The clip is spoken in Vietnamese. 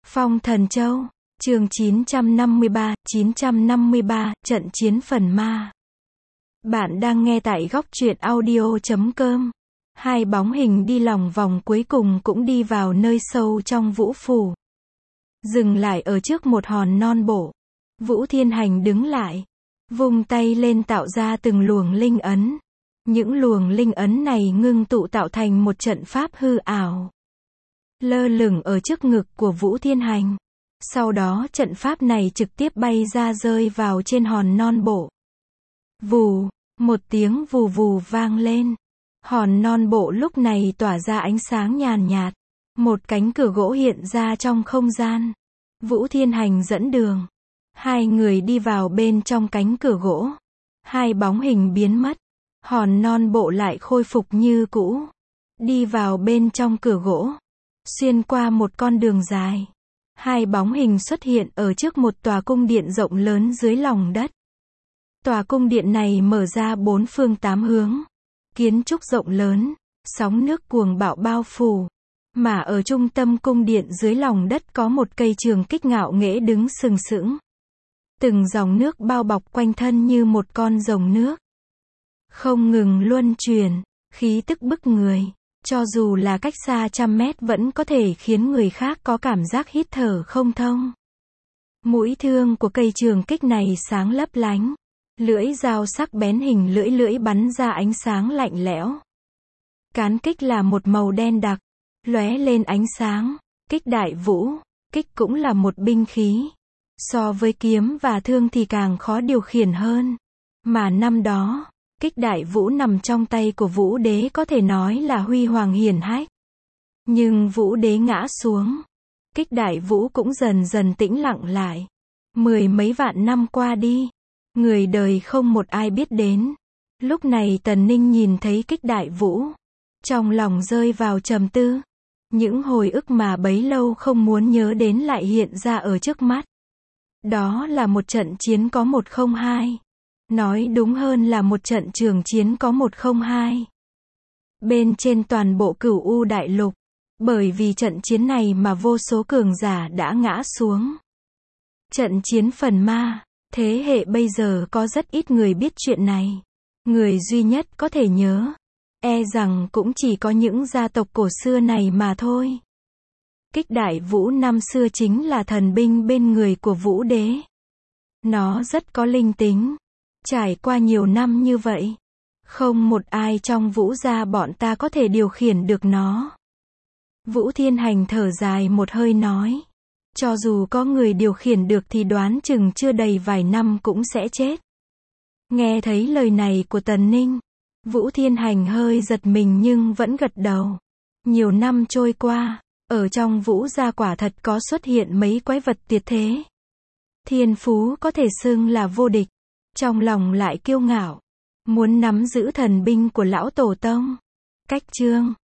Phong Thần Châu, chương 953, trận chiến phần ma. Bạn đang nghe tại góc truyện audio.com. Hai bóng hình đi lòng vòng cuối cùng cũng đi vào nơi sâu trong vũ phủ. Dừng lại ở trước một hòn non bộ. Vũ Thiên Hành đứng lại, vung tay lên tạo ra từng luồng linh ấn. Những luồng linh ấn này ngưng tụ tạo thành một trận pháp hư ảo, lơ lửng ở trước ngực của Vũ Thiên Hành. Sau đó trận pháp này trực tiếp bay ra rơi vào trên hòn non bộ. Vù, một tiếng vù vù vang lên. Hòn non bộ lúc này tỏa ra ánh sáng nhàn nhạt. Một cánh cửa gỗ hiện ra trong không gian. Vũ Thiên Hành dẫn đường. Hai người đi vào bên trong cánh cửa gỗ. Hai bóng hình biến mất. Hòn non bộ lại khôi phục như cũ. Đi vào bên trong cửa gỗ. Xuyên qua một con đường dài. Hai bóng hình xuất hiện ở trước một tòa cung điện rộng lớn dưới lòng đất. Tòa cung điện này mở ra bốn phương tám hướng. Kiến trúc rộng lớn, sóng nước cuồng bạo bao phủ. Mà ở trung tâm cung điện dưới lòng đất có một cây trường kích ngạo nghễ đứng sừng sững. Từng dòng nước bao bọc quanh thân như một con rồng nước. Không ngừng luân chuyển, khí tức bức người. Cho dù là cách xa trăm mét vẫn có thể khiến người khác có cảm giác hít thở không thông. Mũi thương của cây trường kích này sáng lấp lánh. Lưỡi dao sắc bén hình lưỡi bắn ra ánh sáng lạnh lẽo. Cán kích là một màu đen đặc, lóe lên ánh sáng. Kích đại vũ, kích cũng là một binh khí. So với kiếm và thương thì càng khó điều khiển hơn. Mà năm đó, kích đại vũ nằm trong tay của Vũ Đế có thể nói là huy hoàng hiển hách. Nhưng Vũ Đế ngã xuống, kích đại vũ cũng dần dần tĩnh lặng lại. Mười mấy vạn năm qua đi, người đời không một ai biết đến. Lúc này Tần Ninh nhìn thấy kích đại vũ, trong lòng rơi vào trầm tư. Những hồi ức mà bấy lâu không muốn nhớ đến lại hiện ra ở trước mắt. Đó là một trận chiến có 102. Nói đúng hơn là một trận trường chiến có 102. Bên trên toàn bộ Cửu U đại lục. Bởi vì trận chiến này mà vô số cường giả đã ngã xuống. Trận chiến phần ma. Thế hệ bây giờ có rất ít người biết chuyện này. Người duy nhất có thể nhớ, e rằng cũng chỉ có những gia tộc cổ xưa này mà thôi. Kích đại vũ năm xưa chính là thần binh bên người của Vũ Đế. Nó rất có linh tính. Trải qua nhiều năm như vậy, không một ai trong Vũ gia bọn ta có thể điều khiển được nó. Vũ Thiên Hành thở dài một hơi nói. Cho dù có người điều khiển được thì đoán chừng chưa đầy vài năm cũng sẽ chết. Nghe thấy lời này của Tần Ninh, Vũ Thiên Hành hơi giật mình nhưng vẫn gật đầu. Nhiều năm trôi qua, ở trong Vũ gia quả thật có xuất hiện mấy quái vật tuyệt thế. Thiên phú có thể xưng là vô địch. Trong lòng lại kiêu ngạo, muốn nắm giữ thần binh của lão tổ tông. Cách chương